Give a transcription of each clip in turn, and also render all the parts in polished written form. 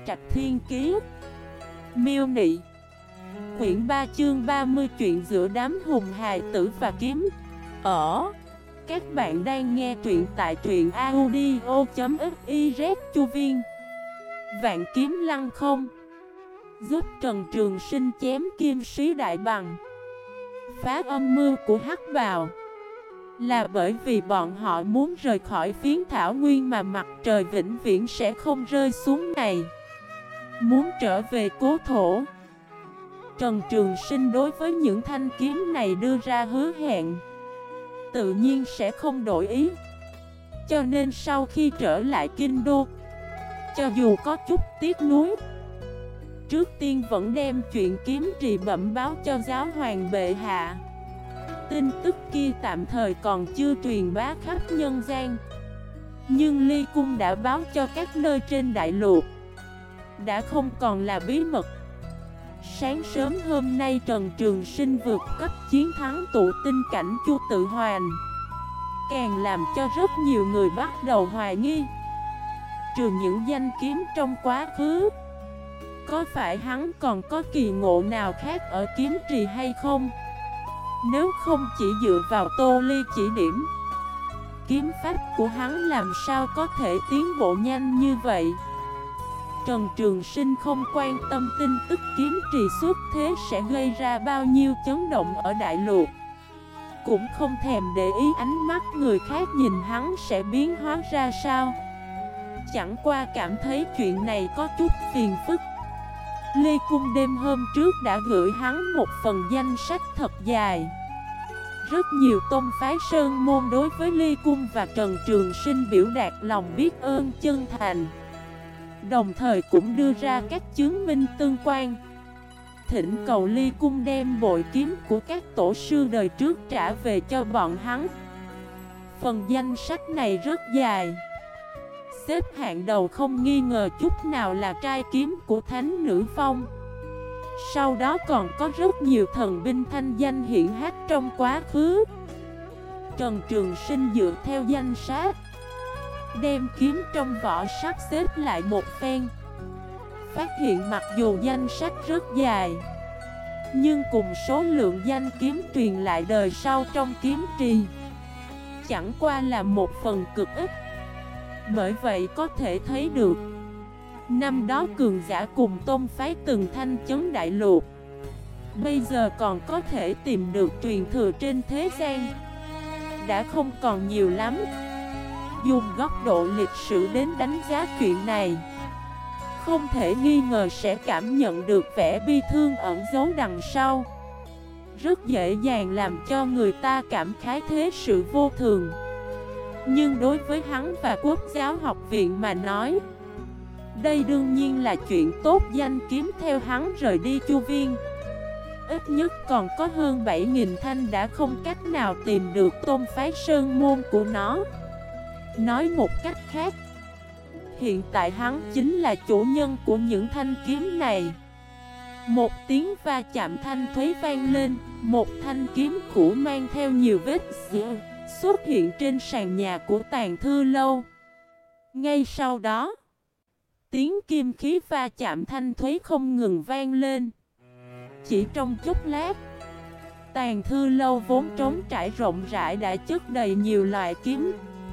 Trạch Thiên Kiế. Miêu Nị. Quyển 3 chương 30 chuyện giữa đám hùng hài tử và kiếm. Các bạn đang nghe truyện tại truyện audio.xyz. Chu Viên Vạn Kiếm Lăng không giúp Trần Trường Sinh chém kim sĩ đại bằng, phá âm mưu của Hắc Bào. Là bởi vì bọn họ muốn rời khỏi phiến thảo nguyên mà mặt trời vĩnh viễn sẽ không rơi xuống này, muốn trở về cố thổ. Trần Trường Sinh đối với những thanh kiếm này đưa ra hứa hẹn, tự nhiên sẽ không đổi ý. Cho nên sau khi trở lại kinh đô, cho dù có chút tiếc nuối, trước tiên vẫn đem chuyện kiếm trì bẩm báo cho giáo hoàng bệ hạ. Tin tức kia tạm thời còn chưa truyền bá khắp nhân gian, nhưng Ly Cung đã báo cho các nơi trên đại lục, đã không còn là bí mật. Sáng sớm hôm nay Trần Trường Sinh vượt cấp chiến thắng tụ tinh cảnh Chu Tự Hoàn, càng làm cho rất nhiều người bắt đầu hoài nghi. Trừ những danh kiếm trong quá khứ, có phải hắn còn có kỳ ngộ nào khác ở kiếm trì hay không? Nếu không chỉ dựa vào Tô Ly chỉ điểm, kiếm pháp của hắn làm sao có thể tiến bộ nhanh như vậy? Trần Trường Sinh không quan tâm tin tức kiếm trì xuất thế sẽ gây ra bao nhiêu chấn động ở đại lục, cũng không thèm để ý ánh mắt người khác nhìn hắn sẽ biến hóa ra sao. Chẳng qua cảm thấy chuyện này có chút phiền phức. Lê Cung đêm hôm trước đã gửi hắn một phần danh sách thật dài. Rất nhiều tôn phái sơn môn đối với Lê Cung và Trần Trường Sinh biểu đạt lòng biết ơn chân thành, đồng thời cũng đưa ra các chứng minh tương quan, thỉnh cầu Ly Cung đem bội kiếm của các tổ sư đời trước trả về cho bọn hắn. Phần danh sách này rất dài, xếp hạng đầu không nghi ngờ chút nào là trai kiếm của Thánh Nữ Phong. Sau đó còn có rất nhiều thần binh thanh danh hiển hách trong quá khứ. Trần Trường Sinh dựa theo danh sách, đem kiếm trong vỏ sắp xếp lại một phen, phát hiện mặc dù danh sách rất dài, nhưng cùng số lượng danh kiếm truyền lại đời sau trong kiếm trì chẳng qua là một phần cực ít. Bởi vậy có thể thấy được, năm đó cường giả cùng tôn phái từng thanh chấn đại lục, bây giờ còn có thể tìm được truyền thừa trên thế gian đã không còn nhiều lắm. Dùng góc độ lịch sử đến đánh giá chuyện này, không thể nghi ngờ sẽ cảm nhận được vẻ bi thương ẩn giấu đằng sau, rất dễ dàng làm cho người ta cảm khái thế sự vô thường. Nhưng đối với hắn và Quốc giáo học viện mà nói, đây đương nhiên là chuyện tốt. Danh kiếm theo hắn rời đi Chu Viên, ít nhất còn có hơn 7.000 thanh đã không cách nào tìm được tôn phái sơn môn của nó. Nói một cách khác, hiện tại hắn chính là chủ nhân của những thanh kiếm này. Một tiếng va chạm thanh thúy vang lên, một thanh kiếm cũ mang theo nhiều vết rỉ xuất hiện trên sàn nhà của Tàng Thư Lâu. Ngay sau đó, tiếng kim khí va chạm thanh thúy không ngừng vang lên. Chỉ trong chốc lát, Tàng Thư Lâu vốn trống trải rộng rãi đã chất đầy nhiều loại kiếm.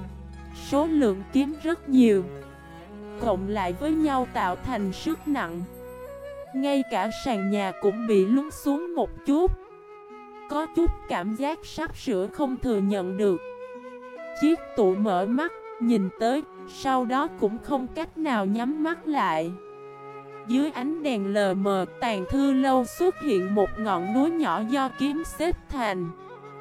Số lượng kiếm rất nhiều, cộng lại với nhau tạo thành sức nặng. Ngay cả sàn nhà cũng bị lún xuống một chút, có chút cảm giác sắp sửa không thừa nhận được. Chiếc tụ mở mắt, nhìn tới, sau đó cũng không cách nào nhắm mắt lại. Dưới ánh đèn lờ mờ, Tàng Thư Lâu xuất hiện một ngọn núi nhỏ do kiếm xếp thành.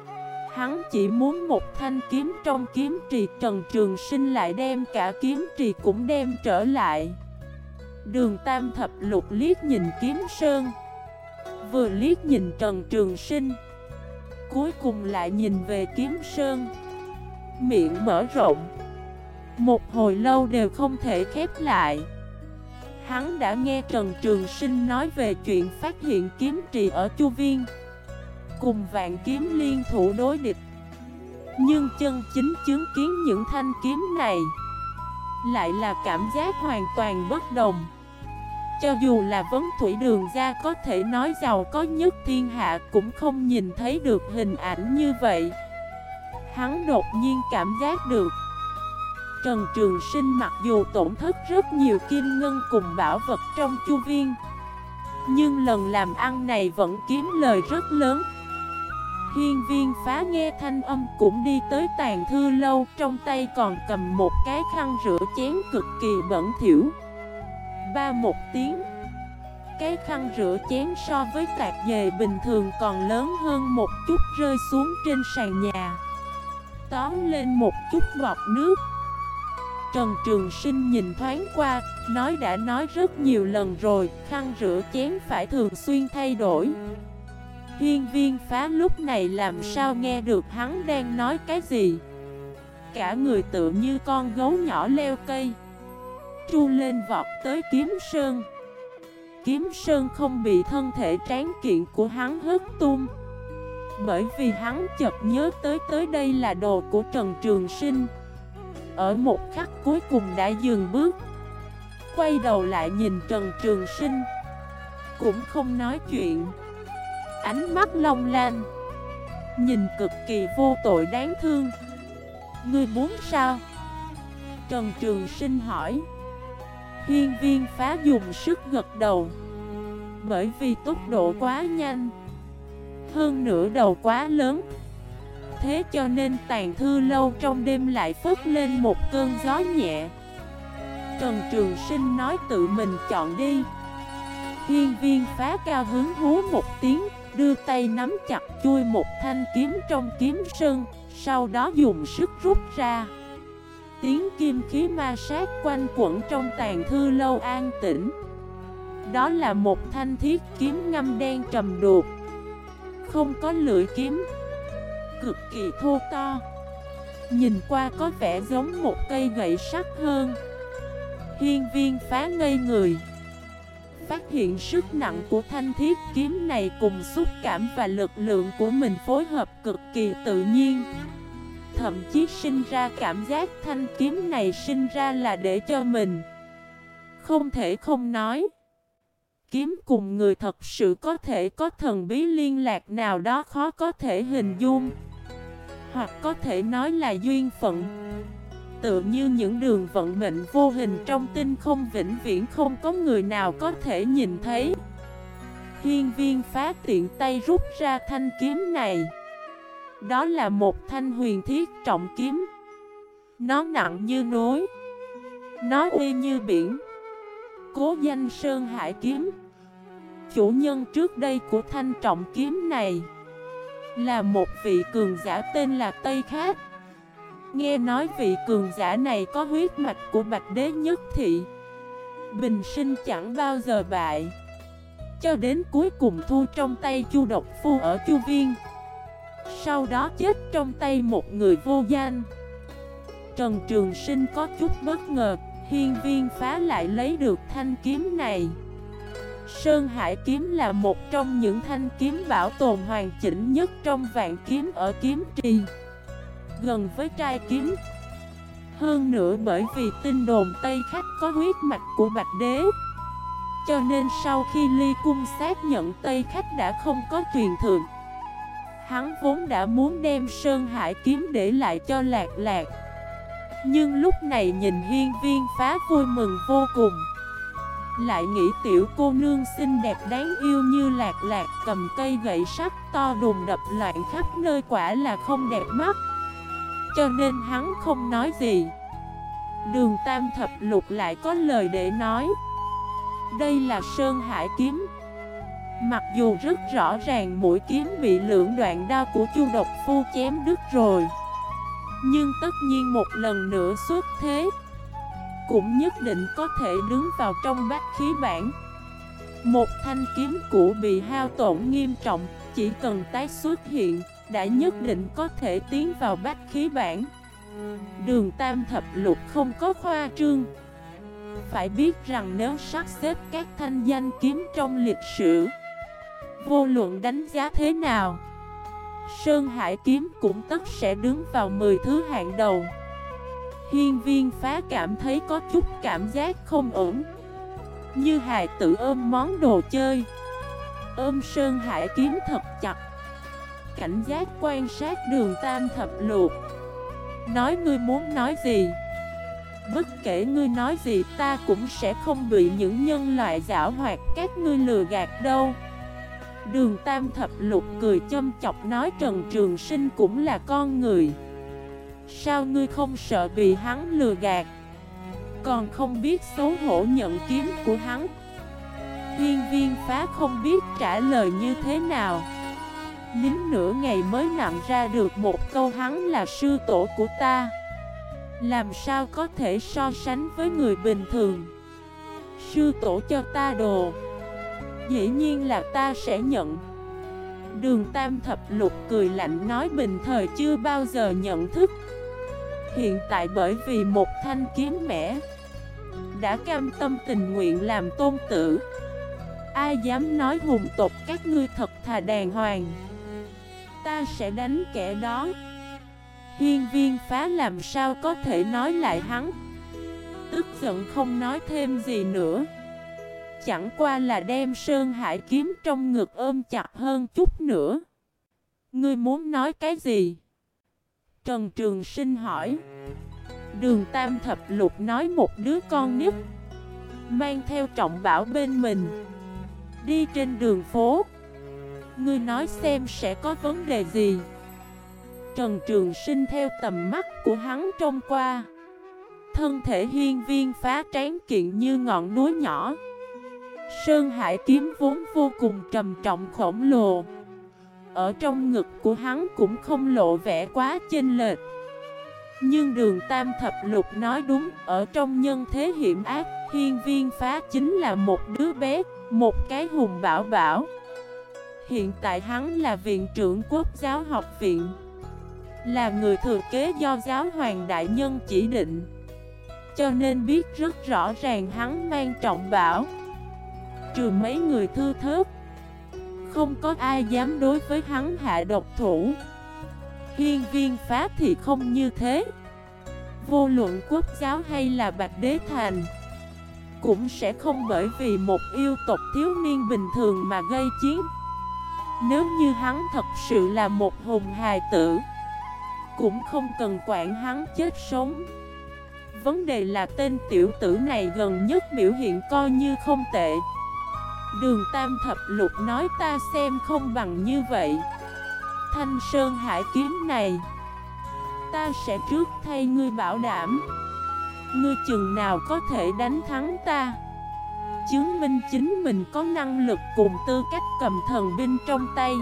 Hắn chỉ muốn một thanh kiếm trong kiếm trì, Trần Trường Sinh lại đem cả kiếm trì cũng đem trở lại. Đường Tam Thập Lục liếc nhìn kiếm sơn, vừa liếc nhìn Trần Trường Sinh, cuối cùng lại nhìn về kiếm sơn, miệng mở rộng, một hồi lâu đều không thể khép lại. Hắn đã nghe Trần Trường Sinh nói về chuyện phát hiện kiếm trì ở Chu Viên, cùng Vạn Kiếm liên thủ đối địch, nhưng chân chính chứng kiến những thanh kiếm này lại là cảm giác hoàn toàn bất đồng. Cho dù là Vấn Thủy Đường gia có thể nói giàu có nhất thiên hạ, cũng không nhìn thấy được hình ảnh như vậy. Hắn đột nhiên cảm giác được Trần Trường Sinh mặc dù tổn thất rất nhiều kim ngân cùng bảo vật trong chu viên, nhưng lần làm ăn này vẫn kiếm lời rất lớn. Hiên Viên Phá nghe thanh âm cũng đi tới Tàn Thư Lâu, trong tay còn cầm một cái khăn rửa chén cực kỳ bẩn thỉu. Ba một tiếng, cái khăn rửa chén so với tạp dề bình thường còn lớn hơn một chút, rơi xuống trên sàn nhà, tóm lên một chút bọt nước. Trần Trường Sinh nhìn thoáng qua, đã nói rất nhiều lần rồi, khăn rửa chén phải thường xuyên thay đổi. Hiên Viên Phá lúc này làm sao nghe được hắn đang nói cái gì. Cả người tựa như con gấu nhỏ leo cây, tru lên vọt tới Kiếm Sơn. Kiếm Sơn không bị thân thể tráng kiện của hắn hất tung, bởi vì hắn chợt nhớ tới đây là đồ của Trần Trường Sinh. Ở một khắc cuối cùng đã dừng bước, quay đầu lại nhìn Trần Trường Sinh, cũng không nói chuyện. Ánh mắt long lanh, nhìn cực kỳ vô tội đáng thương. Ngươi muốn sao? Trần Trường Sinh hỏi. Hiên Viên Phá dùng sức gật đầu. Bởi vì tốc độ quá nhanh, hơn nữa đầu quá lớn, thế cho nên Tàn Thư Lâu trong đêm lại phất lên một cơn gió nhẹ. Trần Trường Sinh nói tự mình chọn đi. Hiên Viên Phá cao hứng hú một tiếng, đưa tay nắm chặt chui một thanh kiếm trong kiếm sơn, sau đó dùng sức rút ra. Tiếng kim khí ma sát quanh quẩn trong Tàn Thư Lâu an tĩnh. Đó là một thanh thiết kiếm ngăm đen trầm đục, không có lưỡi kiếm, cực kỳ thô to, nhìn qua có vẻ giống một cây gậy sắt hơn. Hiên Viên Phá ngây người, phát hiện sức nặng của thanh thiết kiếm này cùng xúc cảm và lực lượng của mình phối hợp cực kỳ tự nhiên. Thậm chí sinh ra cảm giác thanh kiếm này sinh ra là để cho mình. Không thể không nói, kiếm cùng người thật sự có thể có thần bí liên lạc nào đó khó có thể hình dung, hoặc có thể nói là duyên phận. Tựa như những đường vận mệnh vô hình trong tinh không vĩnh viễn không có người nào có thể nhìn thấy. Hiên Viên Phá tiện tay rút ra thanh kiếm này. Đó là một thanh huyền thiết trọng kiếm. Nó nặng như núi, nó uy như biển, cố danh Sơn Hải Kiếm. Chủ nhân trước đây của thanh trọng kiếm này là một vị cường giả tên là Tây Khát. Nghe nói vị cường giả này có huyết mạch của Bạch Đế Nhất Thị, bình sinh chẳng bao giờ bại, cho đến cuối cùng thu trong tay Chu Độc Phu ở Chu Viên, sau đó chết trong tay một người vô danh. Trần Trường Sinh có chút bất ngờ, Hiên Viên Phá lại lấy được thanh kiếm này. Sơn Hải Kiếm là một trong những thanh kiếm bảo tồn hoàn chỉnh nhất trong vạn kiếm ở kiếm trì, gần với trai kiếm. Hơn nữa bởi vì tin đồn Tây Khách có huyết mạch của Bạch Đế, cho nên sau khi ly cung xác nhận Tây Khách đã không có truyền thượng. Hắn vốn đã muốn đem Sơn Hải Kiếm để lại cho Lạc Lạc, nhưng lúc này nhìn Hiên Viên Phá vui mừng vô cùng. Lại nghĩ tiểu cô nương xinh đẹp đáng yêu như Lạc Lạc cầm cây gậy sắt to đùng đập loạn khắp nơi quả là không đẹp mắt, cho nên hắn không nói gì. Đường Tam Thập Lục lại có lời để nói. Đây là Sơn Hải Kiếm. Mặc dù rất rõ ràng mũi kiếm bị lưỡng đoạn đao của Chu Độc Phu chém đứt rồi, nhưng tất nhiên một lần nữa xuất thế, cũng nhất định có thể đứng vào trong bát khí bản. Một thanh kiếm cũ bị hao tổn nghiêm trọng, chỉ cần tái xuất hiện, đã nhất định có thể tiến vào bát khí bản. Đường Tam Thập Lục không có khoa trương. Phải biết rằng nếu sắp xếp các thanh danh kiếm trong lịch sử, vô luận đánh giá thế nào, Sơn Hải Kiếm cũng tất sẽ đứng vào 10 thứ hạng đầu. Hiên Viên Phá cảm thấy có chút cảm giác không ổn. như hài tử ôm món đồ chơi. Ôm Sơn Hải kiếm thật chặt, cảnh giác quan sát Đường Tam Thập Lục. Nói ngươi muốn nói gì? Bất kể ngươi nói gì ta cũng sẽ không bị những nhân loại giảo hoạt các ngươi lừa gạt đâu. Đường Tam Thập Lục cười châm chọc nói Trần Trường Sinh cũng là con người. Sao ngươi không sợ bị hắn lừa gạt? Còn không biết xấu hổ nhận kiếm của hắn. Hiên Viên Phá không biết trả lời như thế nào. Nín nửa ngày mới nặn ra được một câu hắn là sư tổ của ta. Làm sao có thể so sánh với người bình thường? Sư tổ cho ta đồ, dĩ nhiên là ta sẽ nhận. Đường Tam Thập Lục cười lạnh nói bình thời chưa bao giờ nhận thức. Hiện tại bởi vì một thanh kiếm mẻ đã cam tâm tình nguyện làm tôn tử. Ai dám nói hùng tộc các ngươi thật thà đàng hoàng, ta sẽ đánh kẻ đó. Hiên Viên Phá làm sao có thể nói lại hắn. Tức giận không nói thêm gì nữa, chẳng qua là đem Sơn Hải kiếm trong ngực ôm chặt hơn chút nữa. Ngươi muốn nói cái gì? Trần Trường Sinh hỏi. Đường Tam Thập Lục nói một đứa con nít mang theo trọng bảo bên mình đi trên đường phố, ngươi nói xem sẽ có vấn đề gì? Trần Trường Sinh theo tầm mắt của hắn trông qua, thân thể Hiên Viên Phá tráng kiện như ngọn núi nhỏ. Sơn Hải kiếm vốn vô cùng trầm trọng khổng lồ, ở trong ngực của hắn cũng không lộ vẻ quá chênh lệch. Nhưng Đường Tam Thập Lục nói đúng, ở trong nhân thế hiểm ác, Hiên Viên Phá chính là một đứa bé, một cái hùng bảo bảo. Hiện tại hắn là viện trưởng Quốc giáo học viện, là người thừa kế do giáo hoàng đại nhân chỉ định, cho nên biết rất rõ ràng hắn mang trọng bảo. Trừ mấy người thư thớt, không có ai dám đối với hắn hạ độc thủ. Hiên Viên Phá thì không như thế. Vô luận Quốc giáo hay là Bạch Đế Thành cũng sẽ không bởi vì một yêu tộc thiếu niên bình thường mà gây chiến. Nếu như hắn thật sự là một hùng hài tử, cũng không cần quản hắn chết sống. Vấn đề là tên tiểu tử này gần nhất biểu hiện coi như không tệ. Đường Tam Thập Lục nói ta xem không bằng như vậy. Thanh Sơn Hải kiếm này ta sẽ trước thay ngươi bảo đảm. Ngươi chừng nào có thể đánh thắng ta, chứng minh chính mình có năng lực cùng tư cách cầm thần binh trong tay,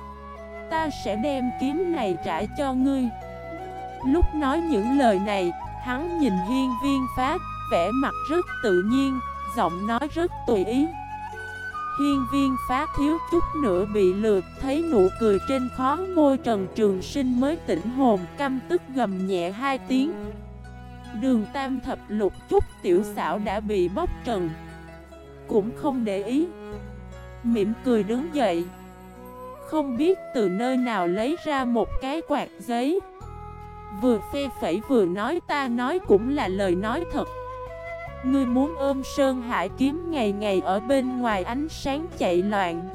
ta sẽ đem kiếm này trả cho ngươi. Lúc nói những lời này, hắn nhìn Hiên Viên Phá, vẻ mặt rất tự nhiên, giọng nói rất tùy ý. Hiên Viên Phá thiếu chút nữa bị lừa, thấy nụ cười trên khóe môi Trần Trường Sinh mới tỉnh hồn, căm tức gầm nhẹ hai tiếng. Đường Tam Thập Lục chút tiểu xảo đã bị bóc trần, cũng không để ý, mỉm cười đứng dậy, không biết từ nơi nào lấy ra một cái quạt giấy, vừa phê phẩy vừa nói ta nói cũng là lời nói thật. Ngươi muốn ôm Sơn Hải kiếm ngày ngày ở bên ngoài ánh sáng chạy loạn,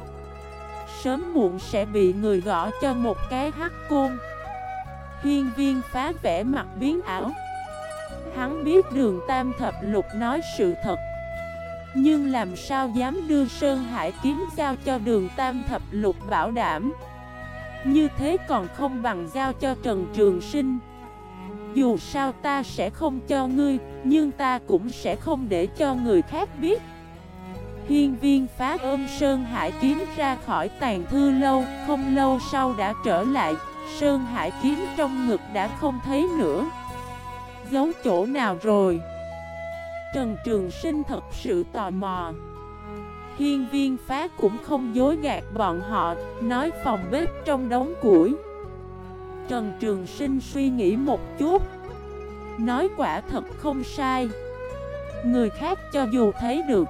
sớm muộn sẽ bị người gõ cho một cái hắc côn. Hiên Viên Phá vẻ mặt biến ảo. Hắn biết Đường Tam Thập Lục nói sự thật, nhưng làm sao dám đưa Sơn Hải kiếm giao cho Đường Tam Thập Lục bảo đảm. Như thế còn không bằng giao cho Trần Trường Sinh. Dù sao ta sẽ không cho ngươi, nhưng ta cũng sẽ không để cho người khác biết. Hiên Viên Phá ôm Sơn Hải kiếm ra khỏi tàng thư lâu, không lâu sau đã trở lại. Sơn Hải kiếm trong ngực đã không thấy nữa. Giấu chỗ nào rồi? Trần Trường Sinh thật sự tò mò. Hiên Viên Phá cũng không dối gạt bọn họ, nói phòng bếp trong đống củi. Trần Trường Sinh suy nghĩ một chút, nói quả thật không sai. Người khác cho dù thấy được,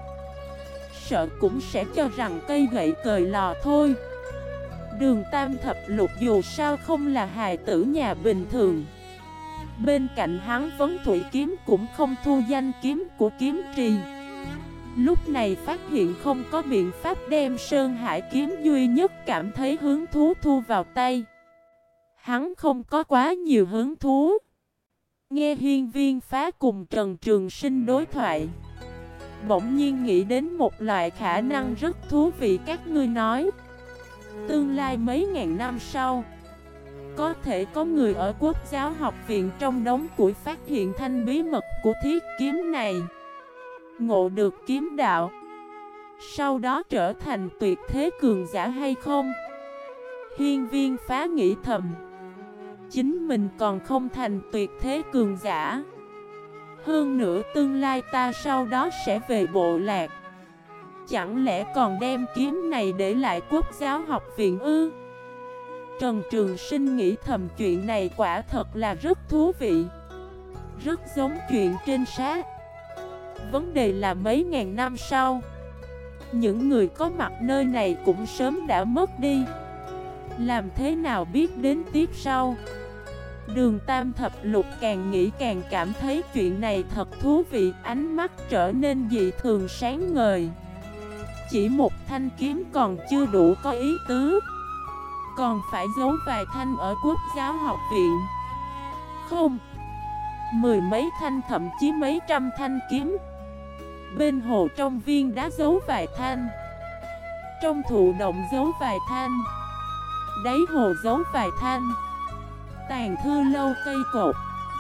sợ cũng sẽ cho rằng cây gậy cời lò thôi. Đường Tam Thập Lục dù sao không là hài tử nhà bình thường. Bên cạnh hắn vấn thủy kiếm cũng không thu danh kiếm của kiếm trì. Lúc này phát hiện không có biện pháp đem Sơn Hải kiếm duy nhất cảm thấy hứng thú thu vào tay. Hắn không có quá nhiều hứng thú. Nghe Hiên Viên Phá cùng Trần Trường Sinh đối thoại, bỗng nhiên nghĩ đến một loại khả năng rất thú vị. Các ngươi nói, tương lai mấy ngàn năm sau, có thể có người ở Quốc giáo học viện trong đống củi phát hiện thanh bí mật của thiết kiếm này, ngộ được kiếm đạo, sau đó trở thành tuyệt thế cường giả hay không? Hiên Viên Phá nghĩ thầm, chính mình còn không thành tuyệt thế cường giả. Hơn nữa tương lai ta sau đó sẽ về bộ lạc, chẳng lẽ còn đem kiếm này để lại Quốc giáo học viện ư? Trần Trường Sinh nghĩ thầm, chuyện này quả thật là rất thú vị, rất giống chuyện trên sách. Vấn đề là mấy ngàn năm sau, những người có mặt nơi này cũng sớm đã mất đi. Làm thế nào biết đến tiếp sau? Đường Tam Thập Lục càng nghĩ càng cảm thấy chuyện này thật thú vị. Ánh mắt trở nên dị thường sáng ngời. Chỉ một thanh kiếm còn chưa đủ có ý tứ, còn phải giấu vài thanh ở Quốc giáo học viện. Không, mười mấy thanh, thậm chí mấy trăm thanh kiếm. Bên hồ trong viên đá giấu vài thanh, trong thụ động giấu vài thanh, đáy hồ giấu vài thanh, tàn thư lâu cây cột.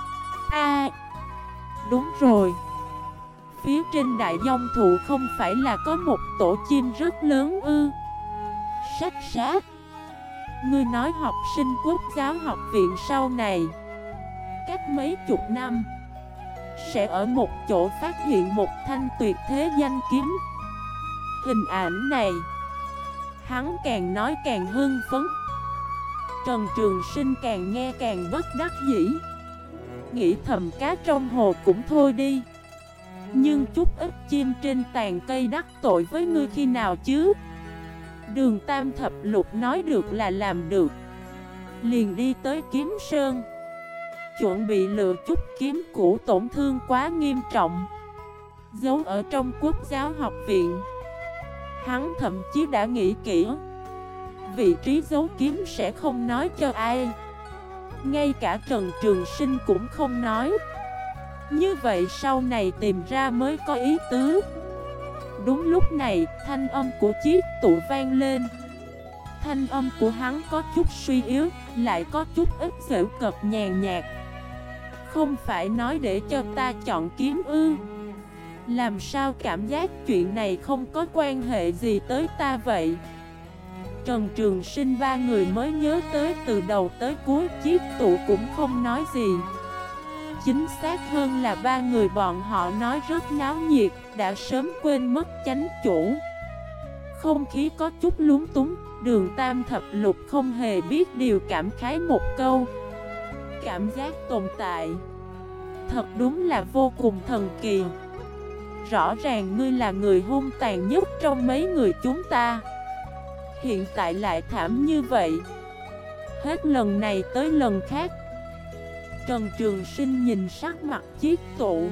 Đúng rồi, phía trên đại dông thụ không phải là có một tổ chim rất lớn ư? Sách sát, ngươi nói học sinh Quốc giáo học viện sau này, cách mấy chục năm, sẽ ở một chỗ phát hiện một thanh tuyệt thế danh kiếm. Hình ảnh này, hắn càng nói càng hưng phấn. Trần Trường Sinh càng nghe càng bất đắc dĩ, nghĩ thầm cá trong hồ cũng thôi đi, nhưng chút ít chim trên tàn cây đắc tội với ngươi khi nào chứ? Đường Tam Thập Lục nói được là làm được, liền đi tới Kiếm Sơn, chuẩn bị lựa chút kiếm cũ tổn thương quá nghiêm trọng, giấu ở trong Quốc giáo học viện. Hắn thậm chí đã nghĩ kỹ, vị trí giấu kiếm sẽ không nói cho ai, ngay cả Trần Trường Sinh cũng không nói. Như vậy sau này tìm ra mới có ý tứ. Đúng lúc này, thanh âm của Chiếc Tụ vang lên. Thanh âm của hắn có chút suy yếu, lại có chút ít giễu cợt nhàn nhạt. Không phải nói để cho ta chọn kiếm ư? Làm sao cảm giác chuyện này không có quan hệ gì tới ta vậy? Trần Trường Sinh ba người mới nhớ tới từ đầu tới cuối Chiếc Tụ cũng không nói gì. Chính xác hơn là ba người bọn họ nói rất náo nhiệt, đã sớm quên mất chánh chủ. Không khí có chút lúng túng, Đường Tam Thập Lục không hề biết điều cảm khái một câu. Cảm giác tồn tại thật đúng là vô cùng thần kỳ. Rõ ràng ngươi là người hung tàn nhất trong mấy người chúng ta, hiện tại lại thảm như vậy. Hết lần này tới lần khác. Trần Trường Sinh nhìn sắc mặt Chiếc Tụ,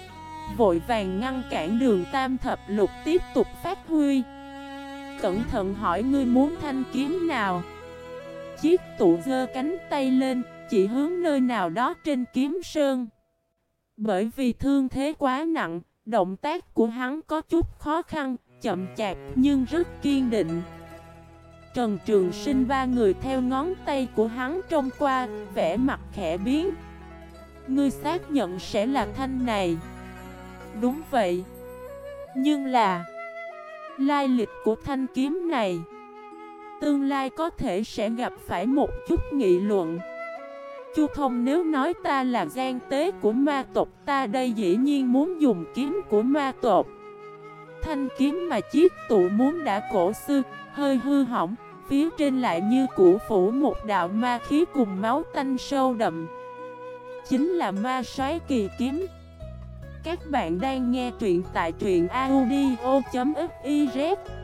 vội vàng ngăn cản Đường Tam Thập Lục tiếp tục phát huy. Cẩn thận hỏi, ngươi muốn thanh kiếm nào? Chiếc Tụ giơ cánh tay lên, chỉ hướng nơi nào đó trên kiếm sơn. Bởi vì thương thế quá nặng, động tác của hắn có chút khó khăn, chậm chạp nhưng rất kiên định. Trần Trường Sinh ba người theo ngón tay của hắn trông qua, vẻ mặt khẽ biến. Ngươi xác nhận sẽ là thanh này? Đúng vậy. Nhưng là lai lịch của thanh kiếm này, tương lai có thể sẽ gặp phải một chút nghị luận. Chu Thông nếu nói ta là gian tế của ma tộc, ta đây dĩ nhiên muốn dùng kiếm của ma tộc. Thanh kiếm mà Chiếc Tụ muốn đã cổ xưa, hơi hư hỏng, phía trên lại như cũ phủ một đạo ma khí cùng máu tanh sâu đậm, chính là Ma Soái Kỳ Kiếm. Các bạn đang nghe truyện tại truyện audio.fif